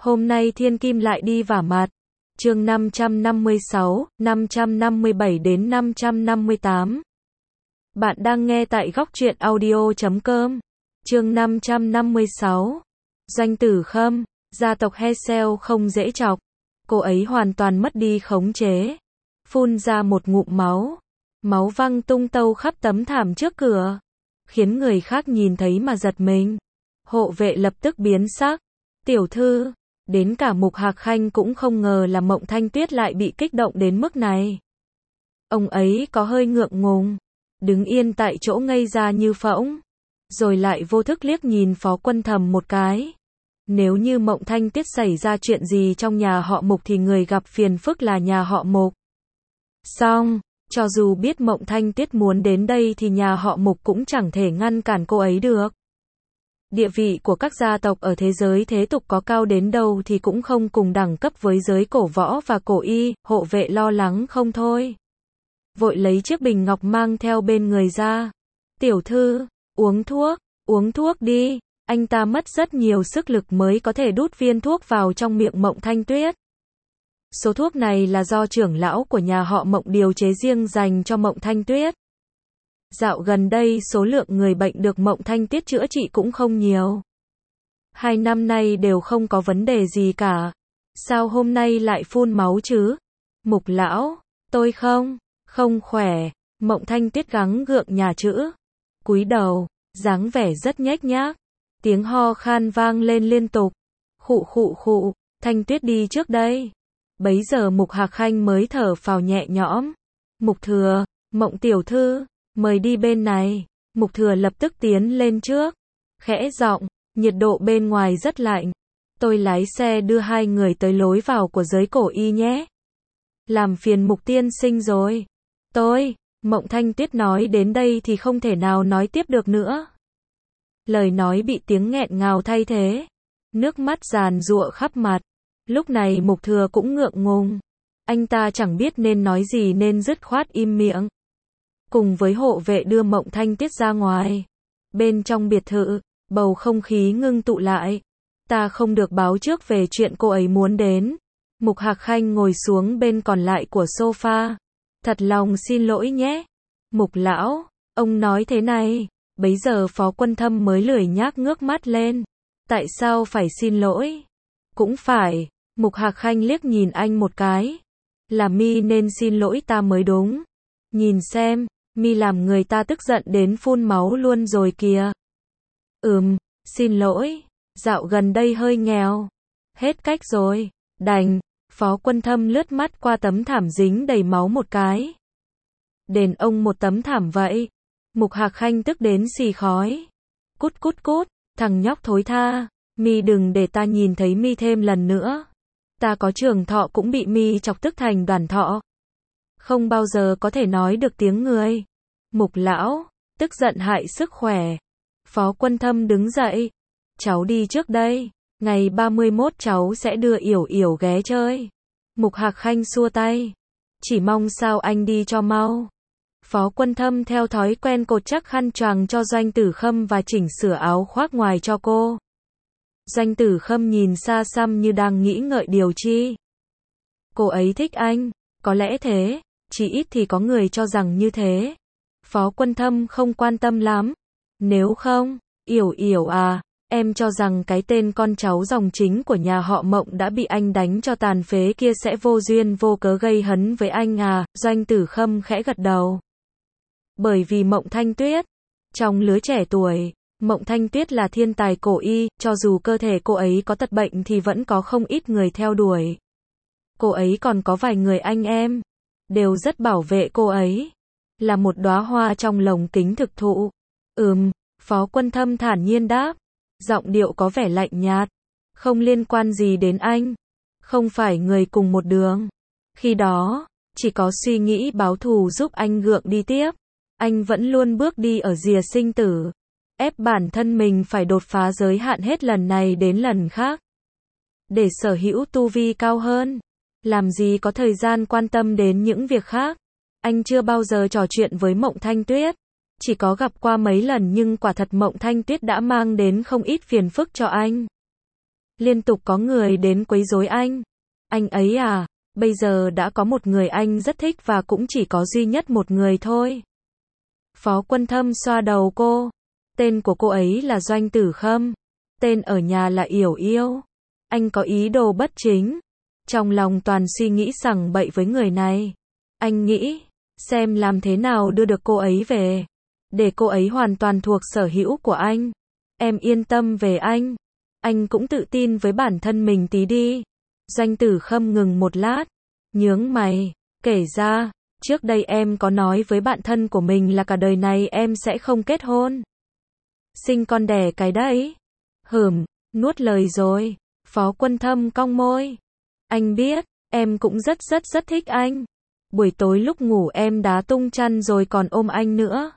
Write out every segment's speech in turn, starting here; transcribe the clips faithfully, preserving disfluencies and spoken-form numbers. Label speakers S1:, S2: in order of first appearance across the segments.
S1: Hôm nay thiên kim lại đi vả mặt. Chương năm trăm năm mươi sáu, năm trăm năm mươi bảy đến năm trăm năm mươi tám. Bạn đang nghe tại góc truyện audio chấm com. Chương năm trăm năm mươi sáu. Doanh Tử Khâm, gia tộc Hesel không dễ chọc. Cô ấy hoàn toàn mất đi khống chế. Phun ra một ngụm máu. Máu văng tung tâu khắp tấm thảm trước cửa. Khiến người khác nhìn thấy mà giật mình. Hộ vệ lập tức biến sắc. Tiểu thư, đến cả Mục Hạc Khanh cũng không ngờ là Mộng Thanh Tuyết lại bị kích động đến mức này. Ông ấy có hơi ngượng ngùng, đứng yên tại chỗ ngây ra như phỗng, rồi lại vô thức liếc nhìn Phó Quân Thầm một cái. Nếu như Mộng Thanh Tuyết xảy ra chuyện gì trong nhà họ Mục thì người gặp phiền phức là nhà họ Mục. Xong, cho dù biết Mộng Thanh Tuyết muốn đến đây thì nhà họ Mục cũng chẳng thể ngăn cản cô ấy được. Địa vị của các gia tộc ở thế giới thế tục có cao đến đâu thì cũng không cùng đẳng cấp với giới cổ võ và cổ y, hộ vệ lo lắng không thôi. Vội lấy chiếc bình ngọc mang theo bên người ra. Tiểu thư, uống thuốc, uống thuốc đi, anh ta mất rất nhiều sức lực mới có thể đút viên thuốc vào trong miệng Mộng Thanh Tuyết. Số thuốc này là do trưởng lão của nhà họ Mộng điều chế riêng dành cho Mộng Thanh Tuyết. Dạo gần đây số lượng người bệnh được Mộng Thanh Tuyết chữa trị cũng không nhiều. Hai năm nay đều không có vấn đề gì cả. Sao hôm nay lại phun máu chứ? Mục lão, tôi không, không khỏe. Mộng Thanh Tuyết gắng gượng nhả chữ. Cúi đầu, dáng vẻ rất nhếch nhác. Tiếng ho khan vang lên liên tục. Khụ khụ khụ, Thanh Tuyết đi trước đây. Bấy giờ Mục Hạc Khanh mới thở phào nhẹ nhõm. Mục Thừa, Mộng tiểu thư, mời đi bên này. Mục Thừa lập tức tiến lên trước. Khẽ giọng, nhiệt độ bên ngoài rất lạnh. Tôi lái xe đưa hai người tới lối vào của giới cổ y nhé. Làm phiền Mục tiên sinh rồi. Tôi, Mộng Thanh Tuyết nói đến đây thì không thể nào nói tiếp được nữa. Lời nói bị tiếng nghẹn ngào thay thế. Nước mắt giàn giụa khắp mặt. Lúc này Mục Thừa cũng ngượng ngùng. Anh ta chẳng biết nên nói gì nên dứt khoát im miệng. Cùng với hộ vệ đưa Mộng Thanh Tuyết ra ngoài. Bên trong biệt thự, bầu không khí ngưng tụ lại. Ta không được báo trước về chuyện cô ấy muốn đến. Mục Hạc Khanh ngồi xuống bên còn lại của sofa. Thật lòng xin lỗi nhé. Mục lão, ông nói thế này. Bấy giờ Phó Quân Thâm mới lười nhác ngước mắt lên. Tại sao phải xin lỗi? Cũng phải. Mục Hạc Khanh liếc nhìn anh một cái. Là mi nên xin lỗi ta mới đúng. Nhìn xem, mi làm người ta tức giận đến phun máu luôn rồi kìa. Ừm, xin lỗi. Dạo gần đây hơi nghèo. Hết cách rồi. Đành. Phó Quân Thâm lướt mắt qua tấm thảm dính đầy máu một cái. Đền ông một tấm thảm vậy. Mục Hạc Khanh tức đến xì khói. Cút cút cút, thằng nhóc thối tha. Mi đừng để ta nhìn thấy mi thêm lần nữa. Ta có trường thọ cũng bị mi chọc tức thành đoàn thọ. Không bao giờ có thể nói được tiếng người. Mục lão, tức giận hại sức khỏe. Phó Quân Thâm đứng dậy. Cháu đi trước đây. Ngày ba mươi mốt cháu sẽ đưa Yểu Yểu ghé chơi. Mục Hạc Khanh xua tay. Chỉ mong sao anh đi cho mau. Phó Quân Thâm theo thói quen cột chắc khăn choàng cho Doanh Tử Khâm và chỉnh sửa áo khoác ngoài cho cô. Doanh Tử Khâm nhìn xa xăm như đang nghĩ ngợi điều chi. Cô ấy thích anh, có lẽ thế, chỉ ít thì có người cho rằng như thế. Phó Quân Thâm không quan tâm lắm. Nếu không, Yểu Yểu à, em cho rằng cái tên con cháu dòng chính của nhà họ Mộng đã bị anh đánh cho tàn phế kia sẽ vô duyên vô cớ gây hấn với anh à? Doanh Tử Khâm khẽ gật đầu. Bởi vì Mộng Thanh Tuyết, trong lứa trẻ tuổi, Mộng Thanh Tuyết là thiên tài cổ y, cho dù cơ thể cô ấy có tật bệnh thì vẫn có không ít người theo đuổi. Cô ấy còn có vài người anh em, đều rất bảo vệ cô ấy. Là một đóa hoa trong lồng kính thực thụ. Ừm, Phó Quân Thâm thản nhiên đáp. Giọng điệu có vẻ lạnh nhạt. Không liên quan gì đến anh. Không phải người cùng một đường. Khi đó, chỉ có suy nghĩ báo thù giúp anh gượng đi tiếp. Anh vẫn luôn bước đi ở rìa sinh tử. Ép bản thân mình phải đột phá giới hạn hết lần này đến lần khác. Để sở hữu tu vi cao hơn. Làm gì có thời gian quan tâm đến những việc khác. Anh chưa bao giờ trò chuyện với Mộng Thanh Tuyết. Chỉ có gặp qua mấy lần nhưng quả thật Mộng Thanh Tuyết đã mang đến không ít phiền phức cho anh. Liên tục có người đến quấy rối anh. Anh ấy à, bây giờ đã có một người anh rất thích và cũng chỉ có duy nhất một người thôi. Phó Quân Thâm xoa đầu cô. Tên của cô ấy là Doanh Tử Khâm. Tên ở nhà là Yểu Yêu. Anh có ý đồ bất chính. Trong lòng toàn suy nghĩ sằng bậy với người này. Anh nghĩ, xem làm thế nào đưa được cô ấy về. Để cô ấy hoàn toàn thuộc sở hữu của anh. Em yên tâm về anh. Anh cũng tự tin với bản thân mình tí đi. Doanh Tử Khâm ngừng một lát. Nhướng mày. Kể ra, trước đây em có nói với bạn thân của mình là cả đời này em sẽ không kết hôn. Sinh con đẻ cái đấy. Hửm, nuốt lời rồi. Phó Quân Thâm cong môi. Anh biết, em cũng rất rất rất thích anh. Buổi tối lúc ngủ em đá tung chăn rồi còn ôm anh nữa.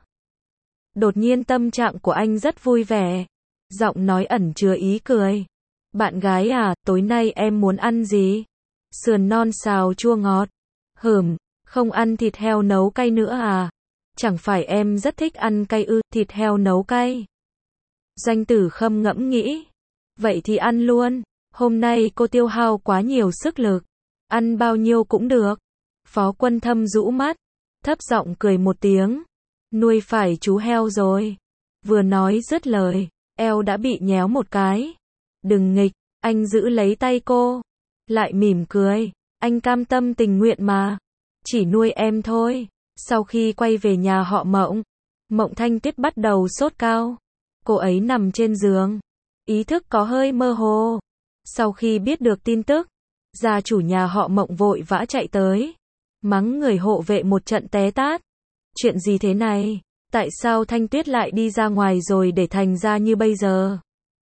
S1: Đột nhiên tâm trạng của anh rất vui vẻ. Giọng nói ẩn chứa ý cười. Bạn gái à, tối nay em muốn ăn gì? Sườn non xào chua ngọt. Hửm, không ăn thịt heo nấu cay nữa à? Chẳng phải em rất thích ăn cay ư, thịt heo nấu cay. Doanh Tử Khâm ngẫm nghĩ. Vậy thì ăn luôn. Hôm nay cô tiêu hao quá nhiều sức lực. Ăn bao nhiêu cũng được. Phó Quân Thâm rũ mắt. Thấp giọng cười một tiếng. Nuôi phải chú heo rồi. Vừa nói dứt lời. Eo đã bị nhéo một cái. Đừng nghịch. Anh giữ lấy tay cô. Lại mỉm cười. Anh cam tâm tình nguyện mà. Chỉ nuôi em thôi. Sau khi quay về nhà họ Mộng. Mộng Thanh Tuyết bắt đầu sốt cao. Cô ấy nằm trên giường. Ý thức có hơi mơ hồ. Sau khi biết được tin tức, gia chủ nhà họ Mộng vội vã chạy tới. Mắng người hộ vệ một trận té tát. Chuyện gì thế này? Tại sao Thanh Tuyết lại đi ra ngoài rồi để thành ra như bây giờ?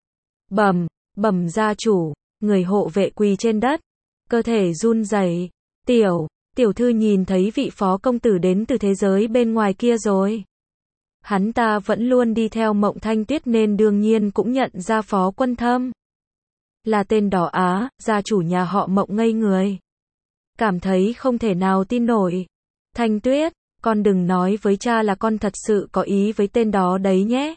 S1: Bẩm, bẩm gia chủ, người hộ vệ quỳ trên đất. Cơ thể run rẩy. Tiểu, tiểu thư nhìn thấy vị phó công tử đến từ thế giới bên ngoài kia rồi. Hắn ta vẫn luôn đi theo Mộng Thanh Tuyết nên đương nhiên cũng nhận ra Phó Quân Thâm. Là tên đó á, gia chủ nhà họ Mộng ngây người. Cảm thấy không thể nào tin nổi. Thanh Tuyết, con đừng nói với cha là con thật sự có ý với tên đó đấy nhé.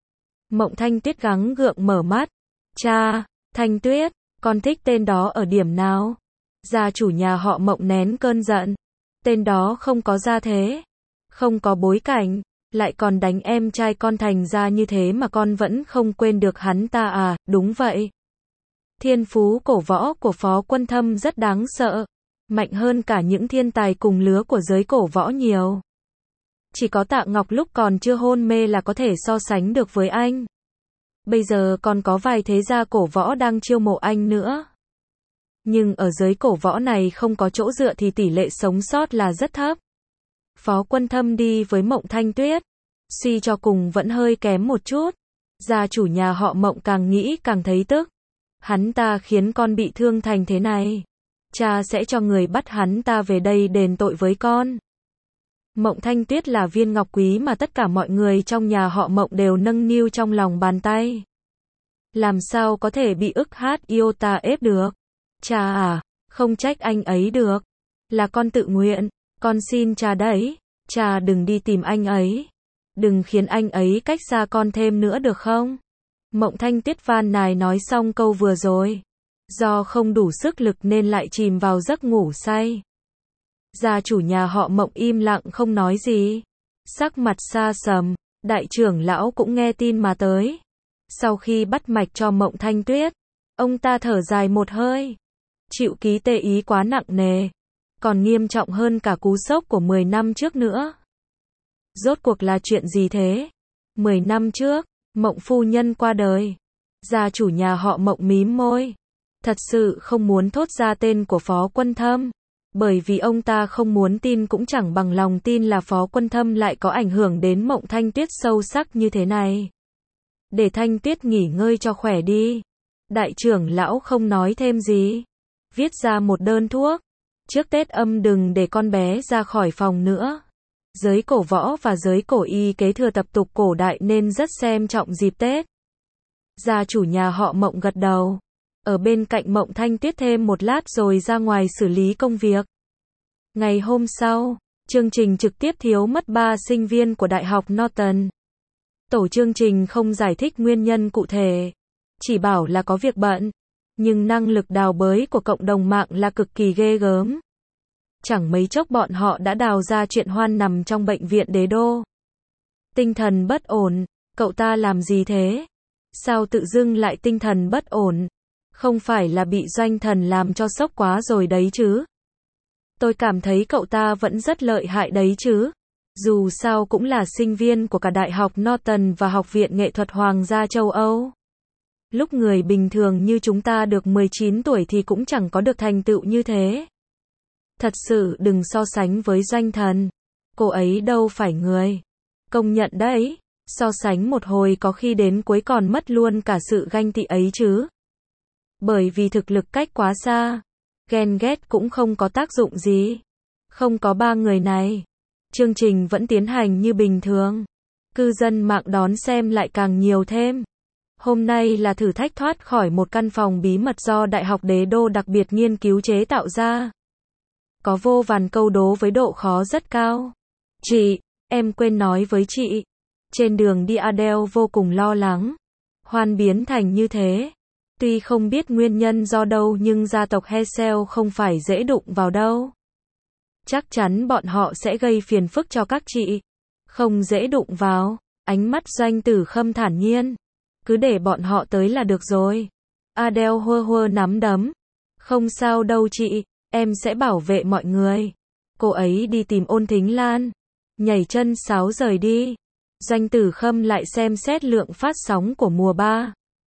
S1: Mộng Thanh Tuyết gắng gượng mở mắt. Cha, Thanh Tuyết, con thích tên đó ở điểm nào? Gia chủ nhà họ Mộng nén cơn giận. Tên đó không có gia thế, không có bối cảnh, lại còn đánh em trai con thành ra như thế mà con vẫn không quên được hắn ta à? Đúng vậy. Thiên phú cổ võ của Phó Quân Thâm rất đáng sợ, mạnh hơn cả những thiên tài cùng lứa của giới cổ võ nhiều. Chỉ có Tạ Ngọc lúc còn chưa hôn mê là có thể so sánh được với anh. Bây giờ còn có vài thế gia cổ võ đang chiêu mộ anh nữa. Nhưng ở giới cổ võ này không có chỗ dựa thì tỷ lệ sống sót là rất thấp. Phó Quân Thâm đi với Mộng Thanh Tuyết, suy cho cùng vẫn hơi kém một chút. Gia chủ nhà họ Mộng càng nghĩ càng thấy tức. Hắn ta khiến con bị thương thành thế này. Cha sẽ cho người bắt hắn ta về đây đền tội với con. Mộng Thanh Tuyết là viên ngọc quý mà tất cả mọi người trong nhà họ Mộng đều nâng niu trong lòng bàn tay. Làm sao có thể bị ức hát iota ép được? Cha à, không trách anh ấy được. Là con tự nguyện. Con xin cha đấy. Cha đừng đi tìm anh ấy. Đừng khiến anh ấy cách xa con thêm nữa được không? Mộng Thanh Tuyết van nài nói xong câu vừa rồi. Do không đủ sức lực nên lại chìm vào giấc ngủ say. Gia chủ nhà họ Mộng im lặng không nói gì. Sắc mặt xa sầm, đại trưởng lão cũng nghe tin mà tới. Sau khi bắt mạch cho Mộng Thanh Tuyết, ông ta thở dài một hơi. Chịu ký tê ý quá nặng nề, còn nghiêm trọng hơn cả cú sốc của mười năm trước nữa. Rốt cuộc là chuyện gì thế? mười năm trước, Mộng phu nhân qua đời. Gia chủ nhà họ Mộng mím môi. Thật sự không muốn thốt ra tên của Phó Quân Thâm. Bởi vì ông ta không muốn tin cũng chẳng bằng lòng tin là Phó Quân Thâm lại có ảnh hưởng đến Mộng Thanh Tuyết sâu sắc như thế này. Để Thanh Tuyết nghỉ ngơi cho khỏe đi. Đại trưởng lão không nói thêm gì. Viết ra một đơn thuốc. Trước Tết âm đừng để con bé ra khỏi phòng nữa. Giới cổ võ và giới cổ y kế thừa tập tục cổ đại nên rất xem trọng dịp Tết. Gia chủ nhà họ Mộng gật đầu. Ở bên cạnh Mộng Thanh Tuyết thêm một lát rồi ra ngoài xử lý công việc. Ngày hôm sau, chương trình trực tiếp thiếu mất ba sinh viên của Đại học Norton. Tổ chương trình không giải thích nguyên nhân cụ thể, chỉ bảo là có việc bận. Nhưng năng lực đào bới của cộng đồng mạng là cực kỳ ghê gớm. Chẳng mấy chốc bọn họ đã đào ra chuyện Hoan nằm trong bệnh viện đế đô. Tinh thần bất ổn, cậu ta làm gì thế? Sao tự dưng lại tinh thần bất ổn? Không phải là bị Doanh Thần làm cho sốc quá rồi đấy chứ? Tôi cảm thấy cậu ta vẫn rất lợi hại đấy chứ. Dù sao cũng là sinh viên của cả Đại học Norton và Học viện Nghệ thuật Hoàng gia châu Âu. Lúc người bình thường như chúng ta được mười chín tuổi thì cũng chẳng có được thành tựu như thế. Thật sự đừng so sánh với Doanh Thần. Cô ấy đâu phải người. Công nhận đấy. So sánh một hồi có khi đến cuối còn mất luôn cả sự ganh tị ấy chứ. Bởi vì thực lực cách quá xa. Ghen ghét cũng không có tác dụng gì. Không có ba người này. Chương trình vẫn tiến hành như bình thường. Cư dân mạng đón xem lại càng nhiều thêm. Hôm nay là thử thách thoát khỏi một căn phòng bí mật do Đại học Đế đô đặc biệt nghiên cứu chế tạo ra. Có vô vàn câu đố với độ khó rất cao. Chị, em quên nói với chị. Trên đường đi Adele vô cùng lo lắng. Hoan biến thành như thế. Tuy không biết nguyên nhân do đâu nhưng gia tộc Hessel không phải dễ đụng vào đâu. Chắc chắn bọn họ sẽ gây phiền phức cho các chị. Không dễ đụng vào. Ánh mắt Doanh Tử Khâm thản nhiên. Cứ để bọn họ tới là được rồi. Adele hơ hơ nắm đấm. Không sao đâu chị, em sẽ bảo vệ mọi người. Cô ấy đi tìm Ôn Thính Lan. Nhảy chân sáo rời đi. Doanh Tử Khâm lại xem xét lượng phát sóng của mùa ba.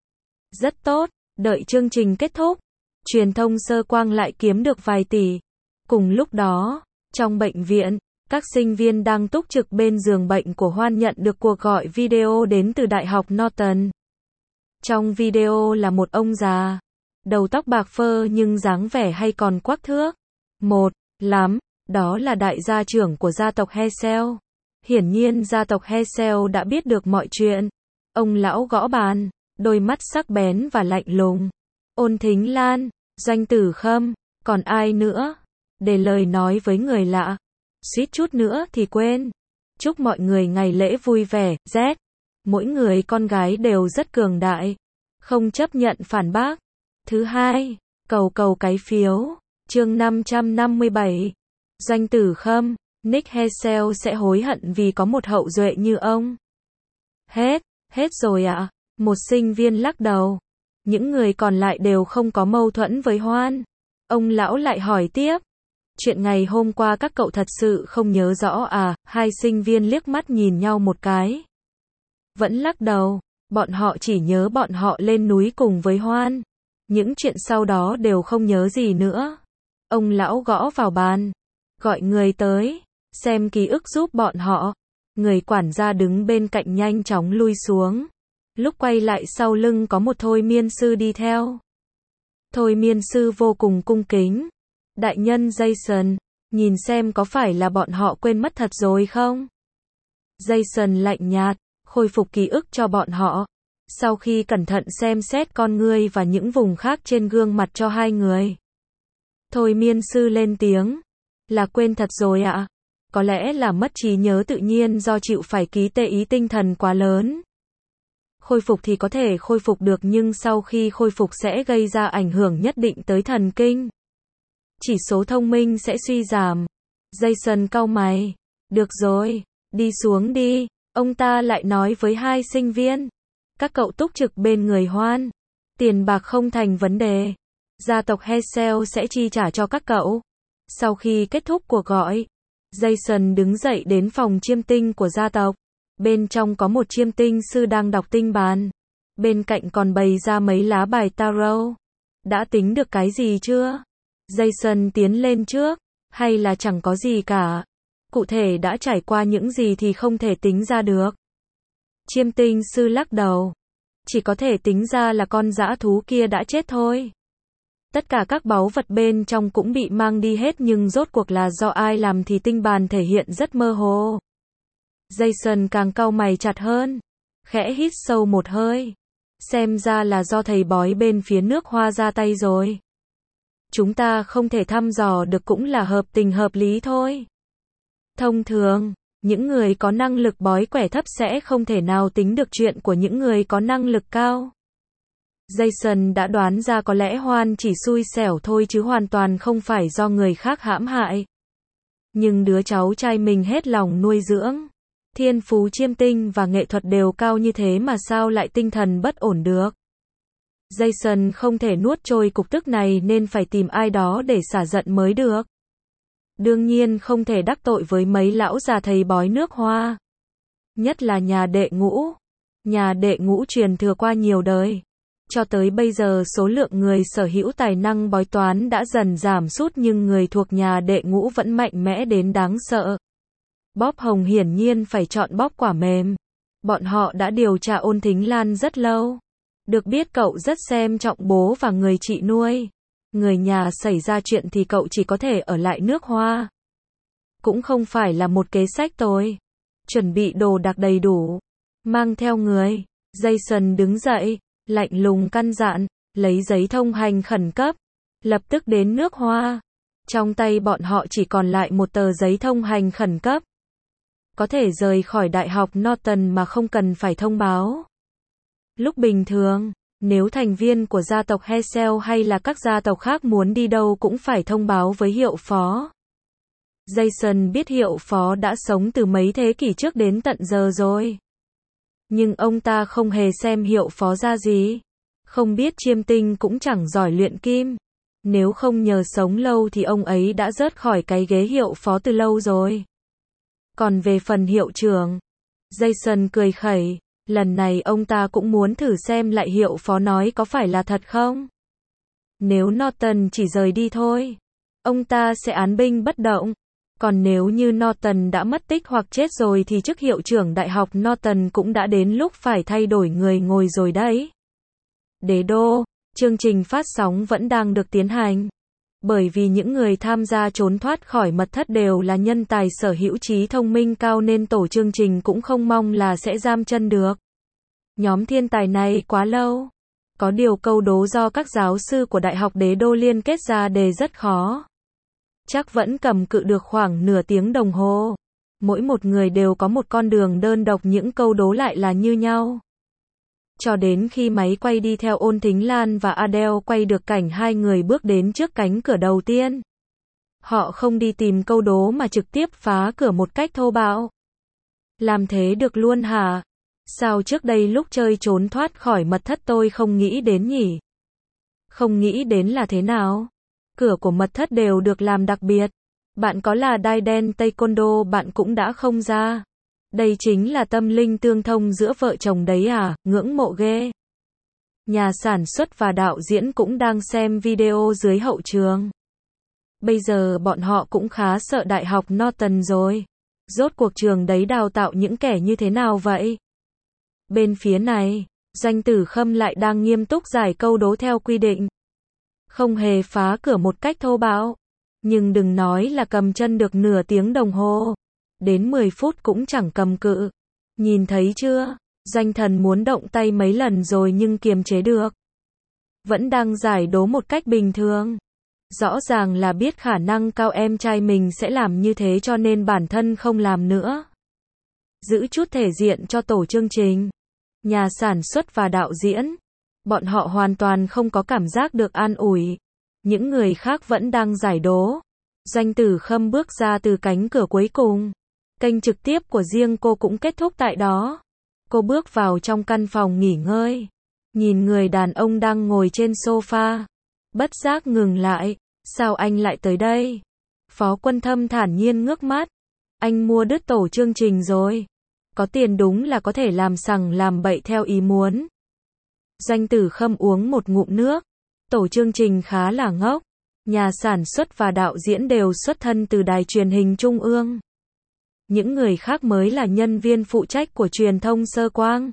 S1: Rất tốt, đợi chương trình kết thúc. Truyền thông sơ quang lại kiếm được vài tỷ. Cùng lúc đó, trong bệnh viện, các sinh viên đang túc trực bên giường bệnh của Hoan nhận được cuộc gọi video đến từ Đại học Norton. Trong video là một ông già, đầu tóc bạc phơ nhưng dáng vẻ hay còn quắc thước. Một, lắm, đó là đại gia trưởng của gia tộc Hessel. Hiển nhiên gia tộc Hessel đã biết được mọi chuyện. Ông lão gõ bàn, đôi mắt sắc bén và lạnh lùng. Ôn Thính Lan, Doanh Tử Khâm, còn ai nữa? Để lời nói với người lạ. Suýt chút nữa thì quên. Chúc mọi người ngày lễ vui vẻ, Z. Mỗi người con gái đều rất cường đại. Không chấp nhận phản bác. Thứ hai, cầu cầu cái phiếu. Chương năm trăm năm mươi bảy. Doanh Tử Khâm, Nick Hessel sẽ hối hận vì có một hậu duệ như ông. Hết, hết rồi ạ. À? Một sinh viên lắc đầu. Những người còn lại đều không có mâu thuẫn với Hoan. Ông lão lại hỏi tiếp. Chuyện ngày hôm qua các cậu thật sự không nhớ rõ à? Hai sinh viên liếc mắt nhìn nhau một cái. Vẫn lắc đầu. Bọn họ chỉ nhớ bọn họ lên núi cùng với Hoan. Những chuyện sau đó đều không nhớ gì nữa. Ông lão gõ vào bàn. Gọi người tới. Xem ký ức giúp bọn họ. Người quản gia đứng bên cạnh nhanh chóng lui xuống. Lúc quay lại sau lưng có một thôi miên sư đi theo. Thôi miên sư vô cùng cung kính. Đại nhân Jason, nhìn xem có phải là bọn họ quên mất thật rồi không? Jason lạnh nhạt, khôi phục ký ức cho bọn họ. Sau khi cẩn thận xem xét con ngươi và những vùng khác trên gương mặt cho hai người. Thôi miên sư lên tiếng. Là quên thật rồi ạ. À? Có lẽ là mất trí nhớ tự nhiên do chịu phải ký tê ý tinh thần quá lớn. Khôi phục thì có thể khôi phục được nhưng sau khi khôi phục sẽ gây ra ảnh hưởng nhất định tới thần kinh. Chỉ số thông minh sẽ suy giảm. Jason cau mày. Được rồi, đi xuống đi. Ông ta lại nói với hai sinh viên. Các cậu túc trực bên người Hoan. Tiền bạc không thành vấn đề. Gia tộc Hessel sẽ chi trả cho các cậu. Sau khi kết thúc cuộc gọi, Jason đứng dậy đến phòng chiêm tinh của gia tộc. Bên trong có một chiêm tinh sư đang đọc tinh bàn. Bên cạnh còn bày ra mấy lá bài tarot. Đã tính được cái gì chưa? Jason tiến lên trước. Hay là chẳng có gì cả? Cụ thể đã trải qua những gì thì không thể tính ra được. Chiêm tinh sư lắc đầu. Chỉ có thể tính ra là con dã thú kia đã chết thôi. Tất cả các báu vật bên trong cũng bị mang đi hết nhưng rốt cuộc là do ai làm thì tinh bàn thể hiện rất mơ hồ. Jason càng cau mày chặt hơn. Khẽ hít sâu một hơi. Xem ra là do thầy bói bên phía nước Hoa ra tay rồi. Chúng ta không thể thăm dò được cũng là hợp tình hợp lý thôi. Thông thường, những người có năng lực bói quẻ thấp sẽ không thể nào tính được chuyện của những người có năng lực cao. Jason đã đoán ra có lẽ Hoan chỉ xui xẻo thôi chứ hoàn toàn không phải do người khác hãm hại. Nhưng đứa cháu trai mình hết lòng nuôi dưỡng, thiên phú chiêm tinh và nghệ thuật đều cao như thế mà sao lại tinh thần bất ổn được. Jason không thể nuốt trôi cục tức này nên phải tìm ai đó để xả giận mới được. Đương nhiên không thể đắc tội với mấy lão già thầy bói nước Hoa. Nhất là nhà đệ Ngũ. Nhà đệ Ngũ truyền thừa qua nhiều đời. Cho tới bây giờ số lượng người sở hữu tài năng bói toán đã dần giảm sút nhưng người thuộc nhà đệ Ngũ vẫn mạnh mẽ đến đáng sợ. Bóp hồng hiển nhiên phải chọn bóp quả mềm. Bọn họ đã điều tra Ôn Thính Lan rất lâu. Được biết cậu rất xem trọng bố và người chị nuôi. Người nhà xảy ra chuyện thì cậu chỉ có thể ở lại nước Hoa. Cũng không phải là một kế sách tồi. Chuẩn bị đồ đạc đầy đủ. Mang theo người. Jason đứng dậy, lạnh lùng căn dặn, lấy giấy thông hành khẩn cấp. Lập tức đến nước Hoa. Trong tay bọn họ chỉ còn lại một tờ giấy thông hành khẩn cấp. Có thể rời khỏi Đại học Norton mà không cần phải thông báo. Lúc bình thường, nếu thành viên của gia tộc Hessel hay là các gia tộc khác muốn đi đâu cũng phải thông báo với hiệu phó. Jason biết hiệu phó đã sống từ mấy thế kỷ trước đến tận giờ rồi. Nhưng ông ta không hề xem hiệu phó ra gì. Không biết chiêm tinh cũng chẳng giỏi luyện kim. Nếu không nhờ sống lâu thì ông ấy đã rớt khỏi cái ghế hiệu phó từ lâu rồi. Còn về phần hiệu trưởng, Jason cười khẩy. Lần này ông ta cũng muốn thử xem lại hiệu phó nói có phải là thật không. Nếu Norton chỉ rời đi thôi, ông ta sẽ án binh bất động. Còn nếu như Norton đã mất tích hoặc chết rồi thì chức hiệu trưởng Đại học Norton cũng đã đến lúc phải thay đổi người ngồi rồi đấy. Đế đô, chương trình phát sóng vẫn đang được tiến hành. Bởi vì những người tham gia trốn thoát khỏi mật thất đều là nhân tài sở hữu trí thông minh cao nên tổ chương trình cũng không mong là sẽ giam chân được nhóm thiên tài này quá lâu. Có điều câu đố do các giáo sư của Đại học Đế đô liên kết ra đề rất khó. Chắc vẫn cầm cự được khoảng nửa tiếng đồng hồ. Mỗi một người đều có một con đường đơn độc, những câu đố lại là như nhau. Cho đến khi máy quay đi theo Ôn Thính Lan và Adele quay được cảnh hai người bước đến trước cánh cửa đầu tiên. Họ không đi tìm câu đố mà trực tiếp phá cửa một cách thô bạo. Làm thế được luôn hả? Sao trước đây lúc chơi trốn thoát khỏi mật thất tôi không nghĩ đến nhỉ? Không nghĩ đến là thế nào? Cửa của mật thất đều được làm đặc biệt. Bạn có là đai đen taekwondo bạn cũng đã không ra. Đây chính là tâm linh tương thông giữa vợ chồng đấy à, ngưỡng mộ ghê. Nhà sản xuất và đạo diễn cũng đang xem video dưới hậu trường. Bây giờ bọn họ cũng khá sợ Đại học Norton rồi. Rốt cuộc trường đấy đào tạo những kẻ như thế nào vậy? Bên phía này, Doanh Tử Khâm lại đang nghiêm túc giải câu đố theo quy định. Không hề phá cửa một cách thô bạo. Nhưng đừng nói là cầm chân được nửa tiếng đồng hồ. Đến mười phút cũng chẳng cầm cự. Nhìn thấy chưa? Doanh Thần muốn động tay mấy lần rồi nhưng kiềm chế được. Vẫn đang giải đố một cách bình thường. Rõ ràng là biết khả năng cao em trai mình sẽ làm như thế cho nên bản thân không làm nữa. Giữ chút thể diện cho tổ chương trình. Nhà sản xuất và đạo diễn. Bọn họ hoàn toàn không có cảm giác được an ủi. Những người khác vẫn đang giải đố. Doanh Tử Khâm bước ra từ cánh cửa cuối cùng. Kênh trực tiếp của riêng cô cũng kết thúc tại đó. Cô bước vào trong căn phòng nghỉ ngơi. Nhìn người đàn ông đang ngồi trên sofa. Bất giác ngừng lại. Sao anh lại tới đây? Phó Quân Thâm thản nhiên ngước mắt. Anh mua đứt tổ chương trình rồi. Có tiền đúng là có thể làm sằng làm bậy theo ý muốn. Doanh Tử Khâm uống một ngụm nước. Tổ chương trình khá là ngốc. Nhà sản xuất và đạo diễn đều xuất thân từ đài truyền hình trung ương. Những người khác mới là nhân viên phụ trách của truyền thông Sơ Quang.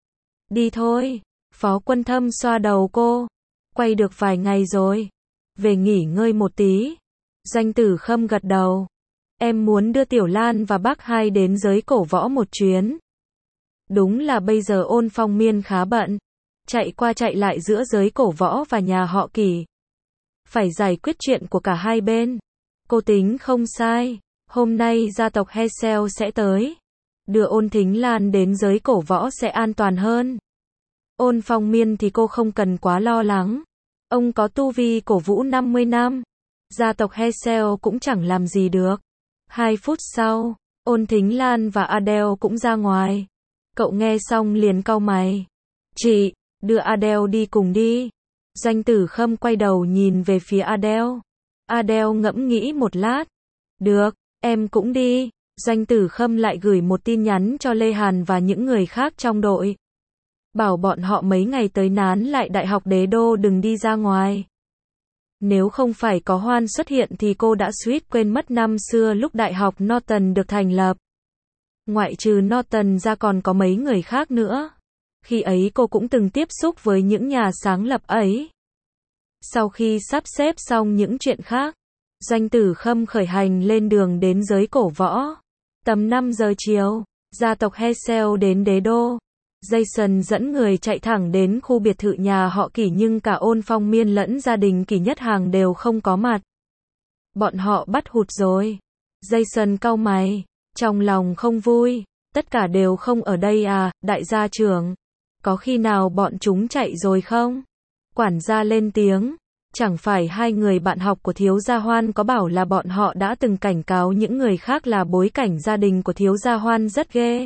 S1: Đi thôi. Phó Quân Thâm xoa đầu cô. Quay được vài ngày rồi. Về nghỉ ngơi một tí. Doanh Tử Khâm gật đầu. Em muốn đưa Tiểu Lan và bác hai đến giới cổ võ một chuyến. Đúng là bây giờ Ôn Phong Miên khá bận. Chạy qua chạy lại giữa giới cổ võ và nhà họ Kỳ. Phải giải quyết chuyện của cả hai bên. Cô tính không sai. Hôm nay gia tộc Hessel sẽ tới. Đưa Ôn Thính Lan đến giới cổ võ sẽ an toàn hơn. Ôn Phong Miên thì cô không cần quá lo lắng. Ông có tu vi cổ vũ năm mươi năm. Gia tộc Hesel cũng chẳng làm gì được. Hai phút sau, Ôn Thính Lan và Adele cũng ra ngoài. Cậu nghe xong liền cau mày. Chị, đưa Adele đi cùng đi. Doanh Tử Khâm quay đầu nhìn về phía Adele. Adele ngẫm nghĩ một lát. Được, em cũng đi. Doanh Tử Khâm lại gửi một tin nhắn cho Lê Hàn và những người khác trong đội. Bảo bọn họ mấy ngày tới nán lại Đại học Đế Đô đừng đi ra ngoài. Nếu không phải có Hoan xuất hiện thì cô đã suýt quên mất năm xưa lúc Đại học Norton được thành lập. Ngoại trừ Norton ra còn có mấy người khác nữa. Khi ấy cô cũng từng tiếp xúc với những nhà sáng lập ấy. Sau khi sắp xếp xong những chuyện khác, Doanh Tử Khâm khởi hành lên đường đến giới cổ võ. Tầm năm giờ chiều, gia tộc Hesel đến Đế Đô. Jason dẫn người chạy thẳng đến khu biệt thự nhà họ Kỷ nhưng cả Ôn Phong Miên lẫn gia đình Kỷ Nhất Hàng đều không có mặt. Bọn họ bắt hụt rồi. Jason cau mày, trong lòng không vui. Tất cả đều không ở đây à, đại gia trưởng. Có khi nào bọn chúng chạy rồi không? Quản gia lên tiếng. Chẳng phải hai người bạn học của thiếu gia Hoan có bảo là bọn họ đã từng cảnh cáo những người khác là bối cảnh gia đình của thiếu gia Hoan rất ghê.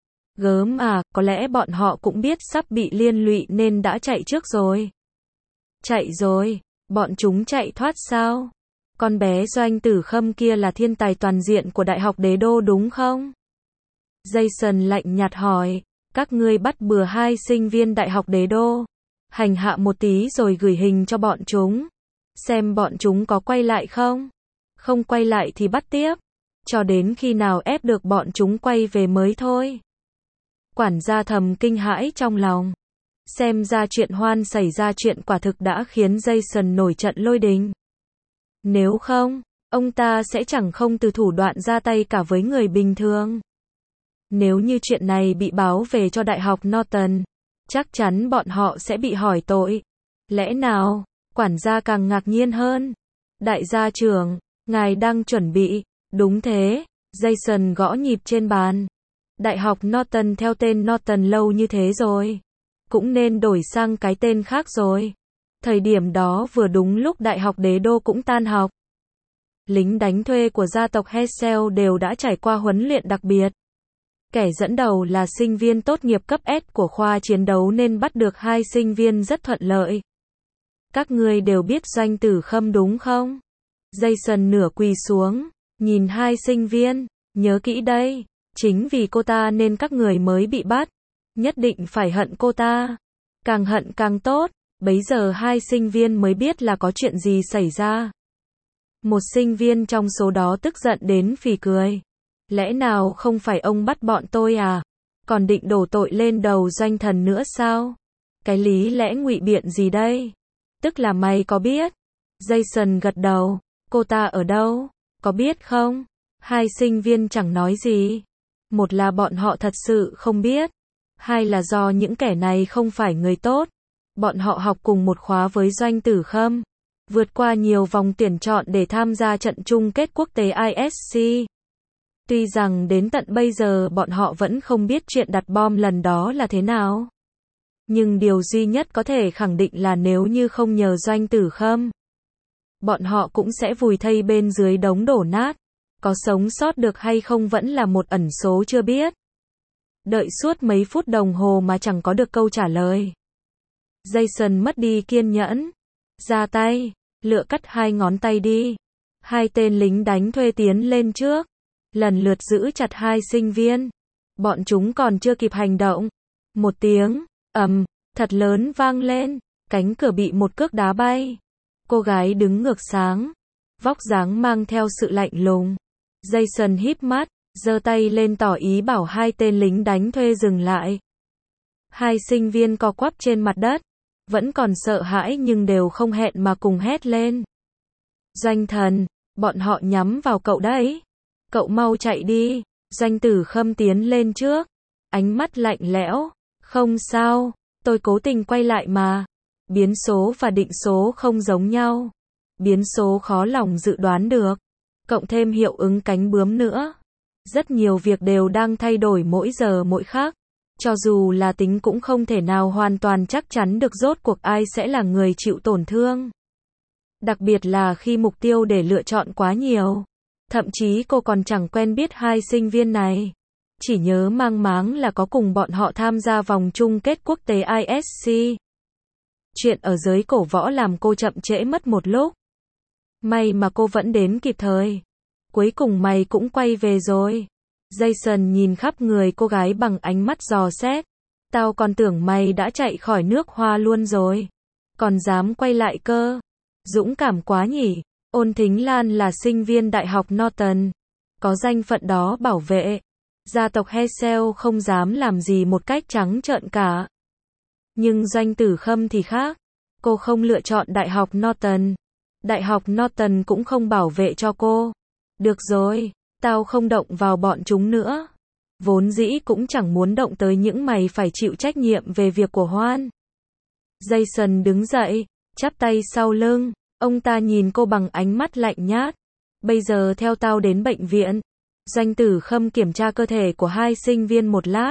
S1: Gớm à, có lẽ bọn họ cũng biết sắp bị liên lụy nên đã chạy trước rồi. Chạy rồi, bọn chúng chạy thoát sao? Con bé Doanh Tử Khâm kia là thiên tài toàn diện của Đại học Đế Đô đúng không? Jason lạnh nhạt hỏi, các ngươi bắt bừa hai sinh viên Đại học Đế Đô. Hành hạ một tí rồi gửi hình cho bọn chúng. Xem bọn chúng có quay lại không? Không quay lại thì bắt tiếp. Cho đến khi nào ép được bọn chúng quay về mới thôi. Quản gia thầm kinh hãi trong lòng. Xem ra chuyện Hoan xảy ra chuyện quả thực đã khiến Jason nổi trận lôi đình. Nếu không, ông ta sẽ chẳng không từ thủ đoạn ra tay cả với người bình thường. Nếu như chuyện này bị báo về cho Đại học Norton, chắc chắn bọn họ sẽ bị hỏi tội. Lẽ nào? Quản gia càng ngạc nhiên hơn. Đại gia trưởng, ngài đang chuẩn bị. Đúng thế. Jason gõ nhịp trên bàn. Đại học Norton theo tên Norton lâu như thế rồi. Cũng nên đổi sang cái tên khác rồi. Thời điểm đó vừa đúng lúc Đại học Đế Đô cũng tan học. Lính đánh thuê của gia tộc Hesel đều đã trải qua huấn luyện đặc biệt. Kẻ dẫn đầu là sinh viên tốt nghiệp cấp S của khoa chiến đấu nên bắt được hai sinh viên rất thuận lợi. Các ngươi đều biết Doanh Tử Khâm đúng không? Jason nửa quỳ xuống, nhìn hai sinh viên, nhớ kỹ đây, chính vì cô ta nên các người mới bị bắt. Nhất định phải hận cô ta. Càng hận càng tốt. Bấy giờ hai sinh viên mới biết là có chuyện gì xảy ra. Một sinh viên trong số đó tức giận đến phì cười. Lẽ nào không phải ông bắt bọn tôi à? Còn định đổ tội lên đầu Doanh thần nữa sao? Cái lý lẽ ngụy biện gì đây? Tức là mày có biết? Jason gật đầu. Cô ta ở đâu? Có biết không? Hai sinh viên chẳng nói gì. Một là bọn họ thật sự không biết. Hai là do những kẻ này không phải người tốt. Bọn họ học cùng một khóa với Doanh Tử Khâm. Vượt qua nhiều vòng tuyển chọn để tham gia trận chung kết quốc tế I S C. Tuy rằng đến tận bây giờ bọn họ vẫn không biết chuyện đặt bom lần đó là thế nào. Nhưng điều duy nhất có thể khẳng định là nếu như không nhờ Doanh Tử Khâm, bọn họ cũng sẽ vùi thây bên dưới đống đổ nát. Có sống sót được hay không vẫn là một ẩn số chưa biết. Đợi suốt mấy phút đồng hồ mà chẳng có được câu trả lời. Jason mất đi kiên nhẫn. Ra tay, lựa cắt hai ngón tay đi. Hai tên lính đánh thuê tiến lên trước. Lần lượt giữ chặt hai sinh viên. Bọn chúng còn chưa kịp hành động. Một tiếng, ầm, thật lớn vang lên. Cánh cửa bị một cước đá bay. Cô gái đứng ngược sáng. Vóc dáng mang theo sự lạnh lùng. Jason híp mắt, giơ tay lên tỏ ý bảo hai tên lính đánh thuê dừng lại. Hai sinh viên co quắp trên mặt đất. Vẫn còn sợ hãi nhưng đều không hẹn mà cùng hét lên. Doanh thần, bọn họ nhắm vào cậu đấy. Cậu mau chạy đi. Doanh Tử Khâm tiến lên trước. Ánh mắt lạnh lẽo. Không sao, tôi cố tình quay lại mà. Biến số và định số không giống nhau. Biến số khó lòng dự đoán được. Cộng thêm hiệu ứng cánh bướm nữa. Rất nhiều việc đều đang thay đổi mỗi giờ mỗi khắc. Cho dù là tính cũng không thể nào hoàn toàn chắc chắn được rốt cuộc ai sẽ là người chịu tổn thương. Đặc biệt là khi mục tiêu để lựa chọn quá nhiều. Thậm chí cô còn chẳng quen biết hai sinh viên này. Chỉ nhớ mang máng là có cùng bọn họ tham gia vòng chung kết quốc tế I S C. Chuyện ở giới cổ võ làm cô chậm trễ mất một lúc. May mà cô vẫn đến kịp thời. Cuối cùng mày cũng quay về rồi. Jason nhìn khắp người cô gái bằng ánh mắt dò xét. Tao còn tưởng mày đã chạy khỏi nước Hoa luôn rồi. Còn dám quay lại cơ. Dũng cảm quá nhỉ. Ôn Thính Lan là sinh viên Đại học Norton. Có danh phận đó bảo vệ. Gia tộc Hersel không dám làm gì một cách trắng trợn cả. Nhưng Doanh Tử Khâm thì khác. Cô không lựa chọn Đại học Norton. Đại học Norton cũng không bảo vệ cho cô. Được rồi, tao không động vào bọn chúng nữa. Vốn dĩ cũng chẳng muốn động tới những mày phải chịu trách nhiệm về việc của Hoan. Jason đứng dậy, chắp tay sau lưng. Ông ta nhìn cô bằng ánh mắt lạnh nhát. Bây giờ theo tao đến bệnh viện. Doanh Tử Khâm kiểm tra cơ thể của hai sinh viên một lát.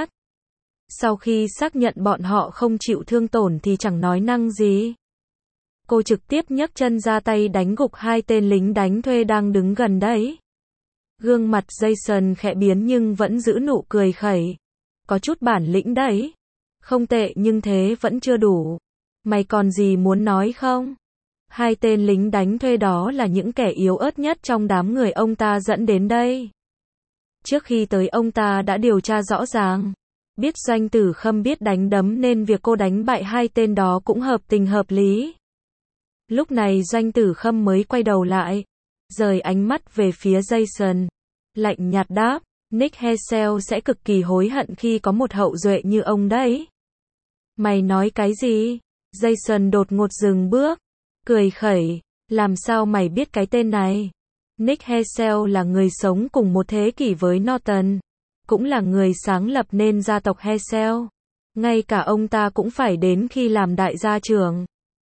S1: Sau khi xác nhận bọn họ không chịu thương tổn thì chẳng nói năng gì. Cô trực tiếp nhấc chân ra tay đánh gục hai tên lính đánh thuê đang đứng gần đấy. Gương mặt Jason khẽ biến nhưng vẫn giữ nụ cười khẩy. Có chút bản lĩnh đấy. Không tệ nhưng thế vẫn chưa đủ. Mày còn gì muốn nói không? Hai tên lính đánh thuê đó là những kẻ yếu ớt nhất trong đám người ông ta dẫn đến đây. Trước khi tới ông ta đã điều tra rõ ràng. Biết Doanh Tử Khâm biết đánh đấm nên việc cô đánh bại hai tên đó cũng hợp tình hợp lý. Lúc này Doanh Tử Khâm mới quay đầu lại. Rời ánh mắt về phía Jason. Lạnh nhạt đáp. Nick Hersel sẽ cực kỳ hối hận khi có một hậu duệ như ông đấy. Mày nói cái gì? Jason đột ngột dừng bước. Cười khẩy. Làm sao mày biết cái tên này? Nick Hersel là người sống cùng một thế kỷ với Norton. Cũng là người sáng lập nên gia tộc Hersel. Ngay cả ông ta cũng phải đến khi làm đại gia trưởng.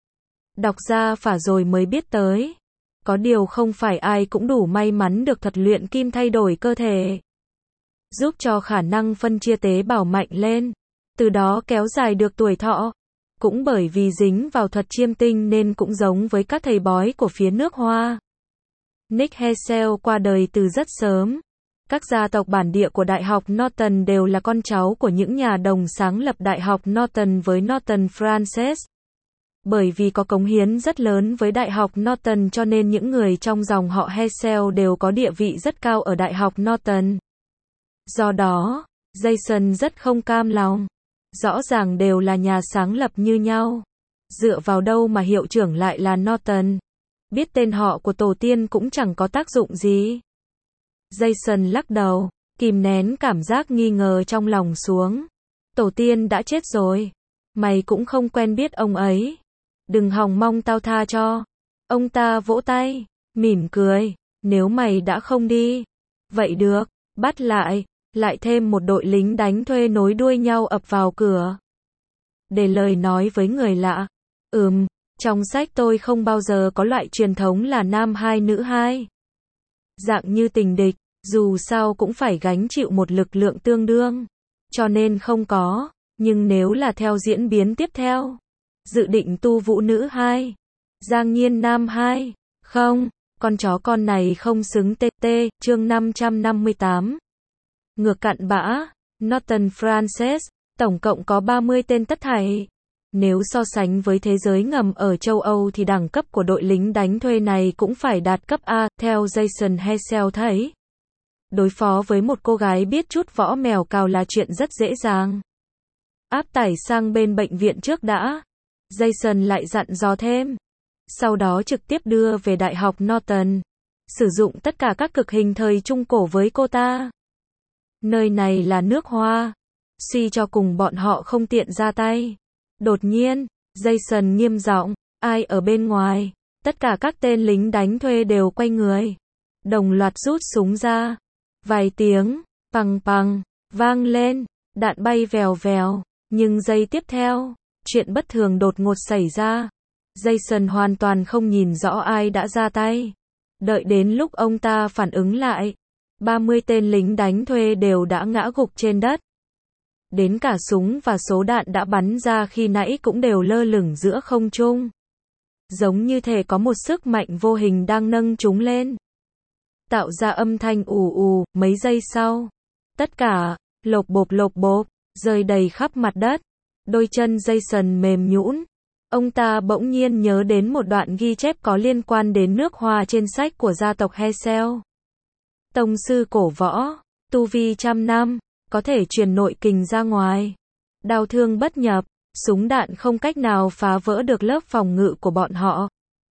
S1: Đọc ra phả rồi mới biết tới. Có điều không phải ai cũng đủ may mắn được thuật luyện kim thay đổi cơ thể. Giúp cho khả năng phân chia tế bào mạnh lên. Từ đó kéo dài được tuổi thọ. Cũng bởi vì dính vào thuật chiêm tinh nên cũng giống với các thầy bói của phía nước Hoa. Nick Hersel qua đời từ rất sớm. Các gia tộc bản địa của Đại học Norton đều là con cháu của những nhà đồng sáng lập Đại học Norton với Norton Frances. Bởi vì có cống hiến rất lớn với Đại học Norton cho nên những người trong dòng họ Hersel đều có địa vị rất cao ở Đại học Norton. Do đó, Jason rất không cam lòng. Rõ ràng đều là nhà sáng lập như nhau. Dựa vào đâu mà hiệu trưởng lại là Norton? Biết tên họ của tổ tiên cũng chẳng có tác dụng gì. Jason lắc đầu, kìm nén cảm giác nghi ngờ trong lòng xuống. Tổ tiên đã chết rồi. Mày cũng không quen biết ông ấy. Đừng hòng mong tao tha cho. Ông ta vỗ tay, mỉm cười. Nếu mày đã không đi. Vậy được, bắt lại. Lại thêm một đội lính đánh thuê nối đuôi nhau ập vào cửa. Để lời nói với người lạ. Ừm, trong sách tôi không bao giờ có loại truyền thống là nam hai nữ hai. Dạng như tình địch, dù sao cũng phải gánh chịu một lực lượng tương đương. Cho nên không có, nhưng nếu là theo diễn biến tiếp theo. Dự định tu vũ nữ hai. Giang Nhiên nam hai. Không, con chó con này không xứng tê tê, chương năm trăm năm mươi tám. Ngược cặn bã, Norton Frances, tổng cộng có ba mươi tên tất thảy. Nếu so sánh với thế giới ngầm ở châu Âu thì đẳng cấp của đội lính đánh thuê này cũng phải đạt cấp A, theo Jason Hersel thấy. Đối phó với một cô gái biết chút võ mèo cào là chuyện rất dễ dàng. Áp tải sang bên bệnh viện trước đã. Jason lại dặn dò thêm. Sau đó trực tiếp đưa về Đại học Norton. Sử dụng tất cả các cực hình thời Trung Cổ với cô ta. Nơi này là nước Hoa. Suy cho cùng bọn họ không tiện ra tay. Đột nhiên, Jason nghiêm giọng, ai ở bên ngoài? Tất cả các tên lính đánh thuê đều quay người. Đồng loạt rút súng ra. Vài tiếng, pằng pằng, vang lên, đạn bay vèo vèo. Nhưng giây tiếp theo, chuyện bất thường đột ngột xảy ra. Jason hoàn toàn không nhìn rõ ai đã ra tay. Đợi đến lúc ông ta phản ứng lại. ba mươi tên lính đánh thuê đều đã ngã gục trên đất. Đến cả súng và số đạn đã bắn ra khi nãy cũng đều lơ lửng giữa không trung. Giống như thể có một sức mạnh vô hình đang nâng chúng lên. Tạo ra âm thanh ù ù, mấy giây sau. Tất cả, lộp bộp lộp bộp, rơi đầy khắp mặt đất. Đôi chân Jason mềm nhũn. Ông ta bỗng nhiên nhớ đến một đoạn ghi chép có liên quan đến nước hoa trên sách của gia tộc Hesel. Tông sư cổ võ, tu vi trăm năm, có thể truyền nội kình ra ngoài. Đao thương bất nhập, súng đạn không cách nào phá vỡ được lớp phòng ngự của bọn họ.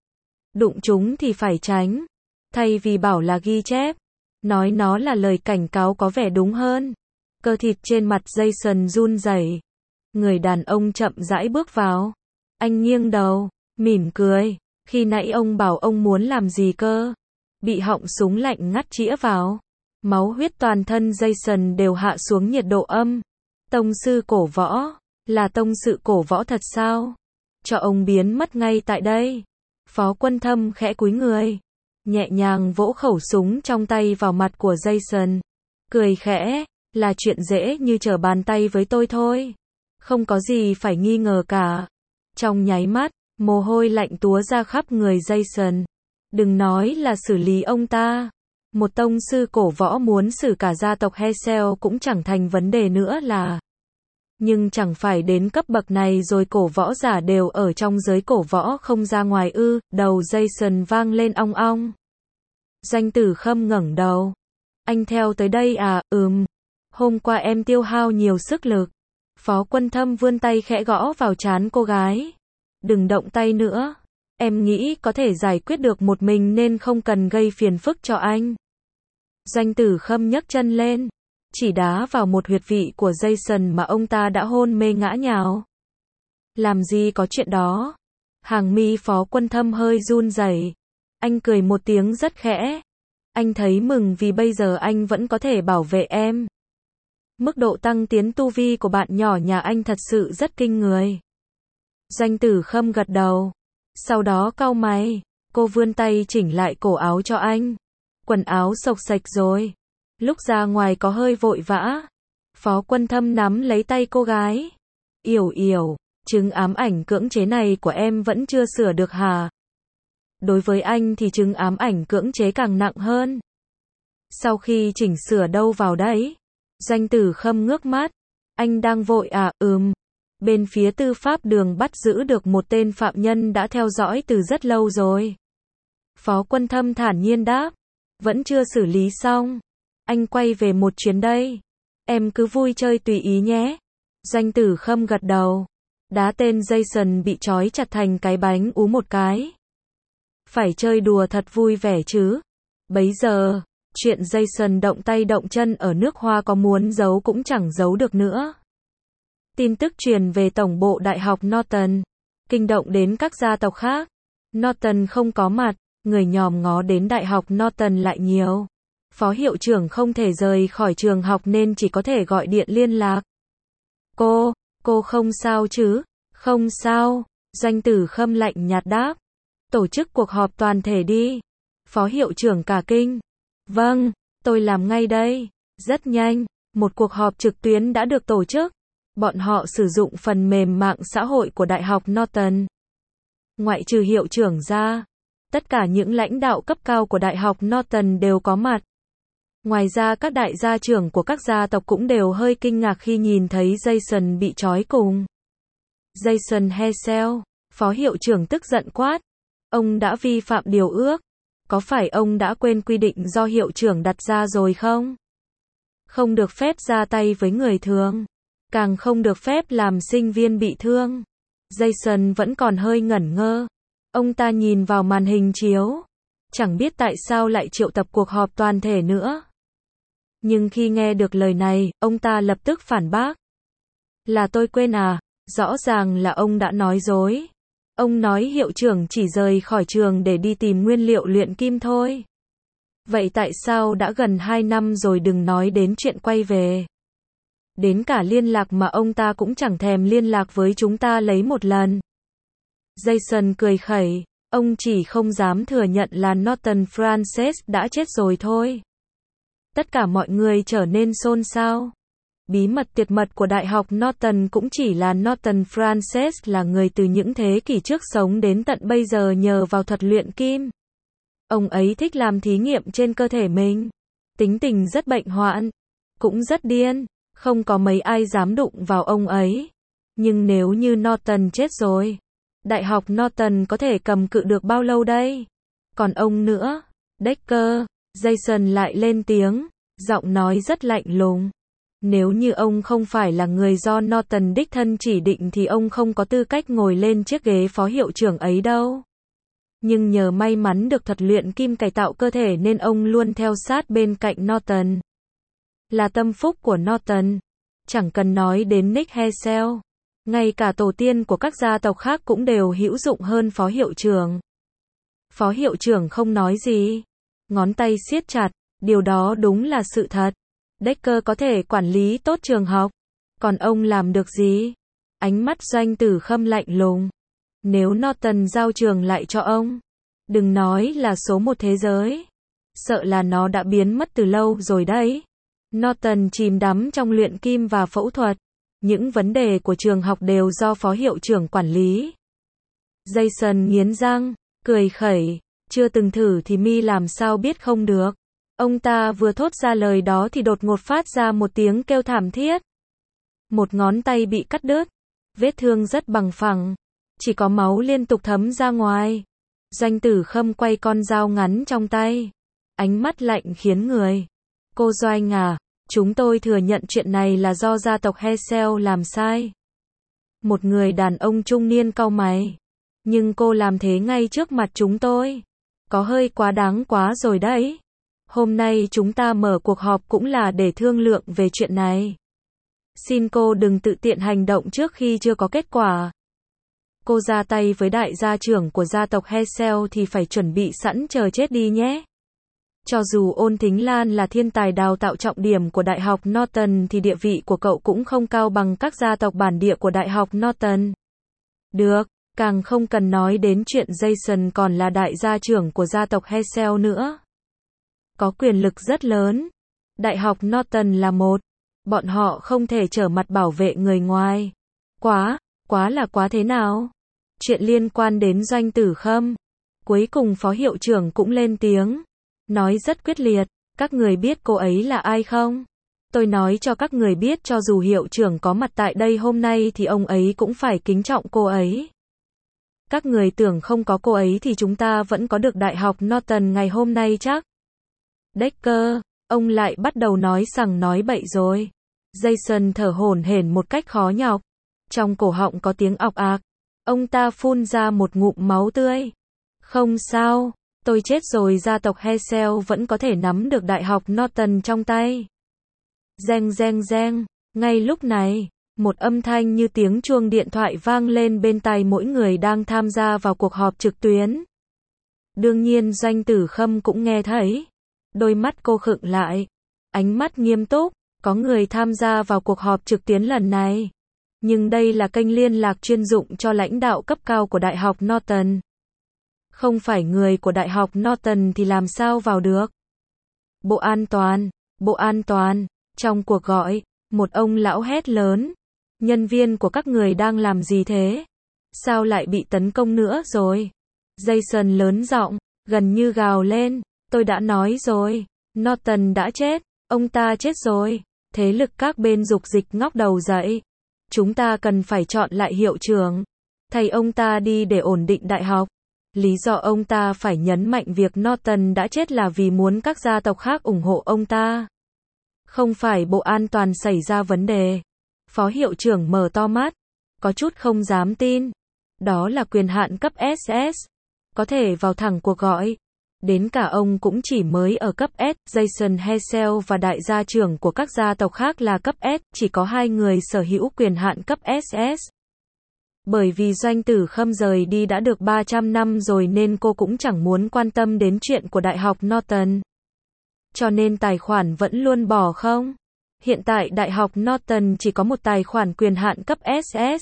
S1: Đụng chúng thì phải tránh. Thay vì bảo là ghi chép, nói nó là lời cảnh cáo có vẻ đúng hơn. Cơ thịt trên mặt Jason run rẩy. Người đàn ông chậm rãi bước vào. Anh nghiêng đầu, mỉm cười. Khi nãy ông bảo ông muốn làm gì cơ? Bị họng súng lạnh ngắt chĩa vào. Máu huyết toàn thân Jason đều hạ xuống nhiệt độ âm. Tông sư cổ võ, là tông sư cổ võ thật sao? Cho ông biến mất ngay tại đây. Phó Quân Thâm khẽ cúi người, nhẹ nhàng vỗ khẩu súng trong tay vào mặt của Jason. Cười khẽ, là chuyện dễ như trở bàn tay với tôi thôi. Không có gì phải nghi ngờ cả. Trong nháy mắt, mồ hôi lạnh túa ra khắp người Jason. Đừng nói là xử lý ông ta. Một tông sư cổ võ muốn xử cả gia tộc Hesel cũng chẳng thành vấn đề nữa là. Nhưng chẳng phải đến cấp bậc này rồi cổ võ giả đều ở trong giới cổ võ không ra ngoài ư? Đầu Jason vang lên ong ong. Doanh Tử Khâm ngẩng đầu. Anh theo tới đây à? Ừm. Hôm qua em tiêu hao nhiều sức lực. Phó Quân Thâm vươn tay khẽ gõ vào trán cô gái. Đừng động tay nữa. Em nghĩ có thể giải quyết được một mình nên không cần gây phiền phức cho anh. Doanh Tử Khâm nhấc chân lên, chỉ đá vào một huyệt vị của Jason mà ông ta đã hôn mê ngã nhào. Làm gì có chuyện đó. Hàng mi Phó Quân Thâm hơi run rẩy. Anh cười một tiếng rất khẽ. Anh thấy mừng vì bây giờ anh vẫn có thể bảo vệ em. Mức độ tăng tiến tu vi của bạn nhỏ nhà anh thật sự rất kinh người. Doanh Tử Khâm gật đầu. Sau đó cau mày, cô vươn tay chỉnh lại cổ áo cho anh. Quần áo xộc xệch rồi. Lúc ra ngoài có hơi vội vã. Phó Quân Thâm nắm lấy tay cô gái. Yểu yểu, chứng ám ảnh cưỡng chế này của em vẫn chưa sửa được hả? Đối với anh thì chứng ám ảnh cưỡng chế càng nặng hơn. Sau khi chỉnh sửa đâu vào đấy? Doanh Tử Khâm ngước mắt. Anh đang vội à? Ừm. Bên phía tư pháp đường bắt giữ được một tên phạm nhân đã theo dõi từ rất lâu rồi. Phó Quân Thâm thản nhiên đáp. Vẫn chưa xử lý xong. Anh quay về một chuyến đây. Em cứ vui chơi tùy ý nhé. Doanh Tử Khâm gật đầu. Đá tên Jason bị trói chặt thành cái bánh ú một cái. Phải chơi đùa thật vui vẻ chứ. Bấy giờ, chuyện Jason động tay động chân ở nước Hoa có muốn giấu cũng chẳng giấu được nữa. Tin tức truyền về tổng bộ Đại học Norton, kinh động đến các gia tộc khác. Norton không có mặt, người nhòm ngó đến Đại học Norton lại nhiều. Phó hiệu trưởng không thể rời khỏi trường học nên chỉ có thể gọi điện liên lạc. Cô, cô không sao chứ? Không sao, Doanh Tử Khâm lạnh nhạt đáp. Tổ chức cuộc họp toàn thể đi. Phó hiệu trưởng cả kinh. Vâng, tôi làm ngay đây. Rất nhanh, một cuộc họp trực tuyến đã được tổ chức. Bọn họ sử dụng phần mềm mạng xã hội của Đại học Norton. Ngoại trừ hiệu trưởng ra, tất cả những lãnh đạo cấp cao của Đại học Norton đều có mặt. Ngoài ra các đại gia trưởng của các gia tộc cũng đều hơi kinh ngạc khi nhìn thấy Jason bị trói cùng. Jason Hesel, phó hiệu trưởng tức giận quát. Ông đã vi phạm điều ước. Có phải ông đã quên quy định do hiệu trưởng đặt ra rồi không? Không được phép ra tay với người thường. Càng không được phép làm sinh viên bị thương. Jason vẫn còn hơi ngẩn ngơ. Ông ta nhìn vào màn hình chiếu. Chẳng biết tại sao lại triệu tập cuộc họp toàn thể nữa. Nhưng khi nghe được lời này, ông ta lập tức phản bác. Là tôi quên à? Rõ ràng là ông đã nói dối. Ông nói hiệu trưởng chỉ rời khỏi trường để đi tìm nguyên liệu luyện kim thôi. Vậy tại sao đã gần hai năm rồi đừng nói đến chuyện quay về? Đến cả liên lạc mà ông ta cũng chẳng thèm liên lạc với chúng ta lấy một lần. Jason cười khẩy. Ông chỉ không dám thừa nhận là Norton Frances đã chết rồi thôi. Tất cả mọi người trở nên xôn xao. Bí mật tuyệt mật của Đại học Norton cũng chỉ là Norton Frances là người từ những thế kỷ trước sống đến tận bây giờ nhờ vào thuật luyện kim. Ông ấy thích làm thí nghiệm trên cơ thể mình. Tính tình rất bệnh hoạn. Cũng rất điên. Không có mấy ai dám đụng vào ông ấy. Nhưng nếu như Norton chết rồi, Đại học Norton có thể cầm cự được bao lâu đây? Còn ông nữa, Decker, Jason lại lên tiếng, giọng nói rất lạnh lùng. Nếu như ông không phải là người do Norton đích thân chỉ định thì ông không có tư cách ngồi lên chiếc ghế phó hiệu trưởng ấy đâu. Nhưng nhờ may mắn được thuật luyện kim cải tạo cơ thể nên ông luôn theo sát bên cạnh Norton. Là tâm phúc của Norton. Chẳng cần nói đến Nick Hessel. Ngay cả tổ tiên của các gia tộc khác cũng đều hữu dụng hơn phó hiệu trưởng. Phó hiệu trưởng không nói gì. Ngón tay siết chặt. Điều đó đúng là sự thật. Decker có thể quản lý tốt trường học. Còn ông làm được gì? Ánh mắt Doanh Tử Khâm lạnh lùng. Nếu Norton giao trường lại cho ông, đừng nói là số một thế giới. Sợ là nó đã biến mất từ lâu rồi đấy. Norton chìm đắm trong luyện kim và phẫu thuật. Những vấn đề của trường học đều do phó hiệu trưởng quản lý. Jason nghiến răng, cười khẩy. Chưa từng thử thì mi làm sao biết không được. Ông ta vừa thốt ra lời đó thì đột ngột phát ra một tiếng kêu thảm thiết. Một ngón tay bị cắt đứt. Vết thương rất bằng phẳng. Chỉ có máu liên tục thấm ra ngoài. Doanh Tử Khâm quay con dao ngắn trong tay. Ánh mắt lạnh khiến người. Cô Doanh à, chúng tôi thừa nhận chuyện này là do gia tộc Hessel làm sai. Một người đàn ông trung niên cau mày. Nhưng cô làm thế ngay trước mặt chúng tôi. Có hơi quá đáng quá rồi đấy. Hôm nay chúng ta mở cuộc họp cũng là để thương lượng về chuyện này. Xin cô đừng tự tiện hành động trước khi chưa có kết quả. Cô ra tay với đại gia trưởng của gia tộc Hessel thì phải chuẩn bị sẵn chờ chết đi nhé. Cho dù Ôn Thính Lan là thiên tài đào tạo trọng điểm của Đại học Norton thì địa vị của cậu cũng không cao bằng các gia tộc bản địa của Đại học Norton. Được, càng không cần nói đến chuyện Jason còn là đại gia trưởng của gia tộc Hessel nữa. Có quyền lực rất lớn. Đại học Norton là một. Bọn họ không thể trở mặt bảo vệ người ngoài. Quá, quá là quá thế nào? Chuyện liên quan đến Doanh Tử Khâm. Cuối cùng phó hiệu trưởng cũng lên tiếng. Nói rất quyết liệt. Các người biết cô ấy là ai không? Tôi nói cho các người biết cho dù hiệu trưởng có mặt tại đây hôm nay thì ông ấy cũng phải kính trọng cô ấy. Các người tưởng không có cô ấy thì chúng ta vẫn có được Đại học Norton ngày hôm nay chắc? Decker, ông lại bắt đầu nói sằng nói bậy rồi. Jason thở hổn hển một cách khó nhọc. Trong cổ họng có tiếng ọc ạc. Ông ta phun ra một ngụm máu tươi. Không sao, tôi chết rồi gia tộc Hessel vẫn có thể nắm được Đại học Norton trong tay. Reng reng reng, ngay lúc này, một âm thanh như tiếng chuông điện thoại vang lên bên tai mỗi người đang tham gia vào cuộc họp trực tuyến. Đương nhiên Doanh Tử Khâm cũng nghe thấy. Đôi mắt cô khựng lại. Ánh mắt nghiêm túc. Có người tham gia vào cuộc họp trực tuyến lần này. Nhưng đây là kênh liên lạc chuyên dụng cho lãnh đạo cấp cao của Đại học Norton. Không phải người của Đại học Norton thì làm sao vào được? Bộ an toàn, bộ an toàn. Trong cuộc gọi, một ông lão hét lớn. Nhân viên của các người đang làm gì thế? Sao lại bị tấn công nữa rồi? Jason lớn giọng, gần như gào lên. Tôi đã nói rồi, Norton đã chết, ông ta chết rồi. Thế lực các bên dục dịch ngóc đầu dậy. Chúng ta cần phải chọn lại hiệu trưởng. Thay ông ta đi để ổn định đại học. Lý do ông ta phải nhấn mạnh việc Norton đã chết là vì muốn các gia tộc khác ủng hộ ông ta. Không phải bộ an toàn xảy ra vấn đề. Phó hiệu trưởng mở to mắt. Có chút không dám tin. Đó là quyền hạn cấp ét ét. Có thể vào thẳng cuộc gọi. Đến cả ông cũng chỉ mới ở cấp S, Jason Hessel và đại gia trưởng của các gia tộc khác là cấp S, chỉ có hai người sở hữu quyền hạn cấp ét ét. Bởi vì Doanh Tử Khâm rời đi đã được ba trăm năm rồi nên cô cũng chẳng muốn quan tâm đến chuyện của Đại học Norton. Cho nên tài khoản vẫn luôn bỏ không. Hiện tại Đại học Norton chỉ có một tài khoản quyền hạn cấp ét ét.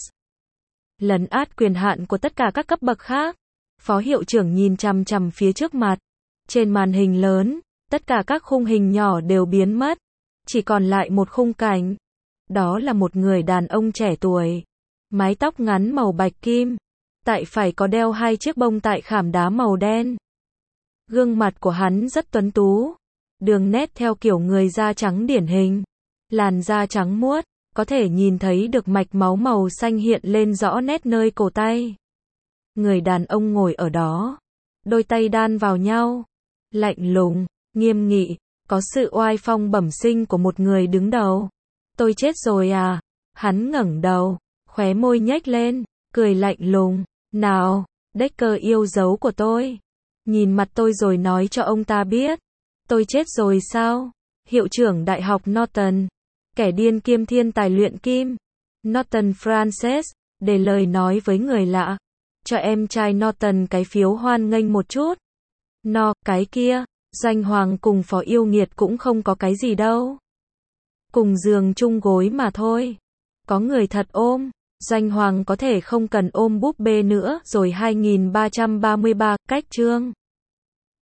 S1: Lấn át quyền hạn của tất cả các cấp bậc khác. Phó hiệu trưởng nhìn chằm chằm phía trước mặt. Trên màn hình lớn, tất cả các khung hình nhỏ đều biến mất. Chỉ còn lại một khung cảnh. Đó là một người đàn ông trẻ tuổi, mái tóc ngắn màu bạch kim, tại phải có đeo hai chiếc bông tại khảm đá màu đen. Gương mặt của hắn rất tuấn tú, đường nét theo kiểu người da trắng điển hình, làn da trắng muốt, có thể nhìn thấy được mạch máu màu xanh hiện lên rõ nét nơi cổ tay. Người đàn ông ngồi ở đó, đôi tay đan vào nhau, lạnh lùng, nghiêm nghị, có sự oai phong bẩm sinh của một người đứng đầu. Tôi chết rồi à? Hắn ngẩng đầu, khóe môi nhếch lên, cười lạnh lùng. Nào, Decker yêu dấu của tôi. Nhìn mặt tôi rồi nói cho ông ta biết. Tôi chết rồi sao? Hiệu trưởng Đại học Norton, kẻ điên kiêm thiên tài luyện kim. Norton Frances, để lời nói với người lạ. Cho em trai Norton cái phiếu hoan nghênh một chút. No, cái kia, Doanh Hoàng cùng Phó Yêu Nghiệt cũng không có cái gì đâu. Cùng giường chung gối mà thôi. Có người thật ôm. Doanh Hoàng có thể không cần ôm búp bê nữa rồi. Hai nghìn ba trăm ba mươi ba, cách chương.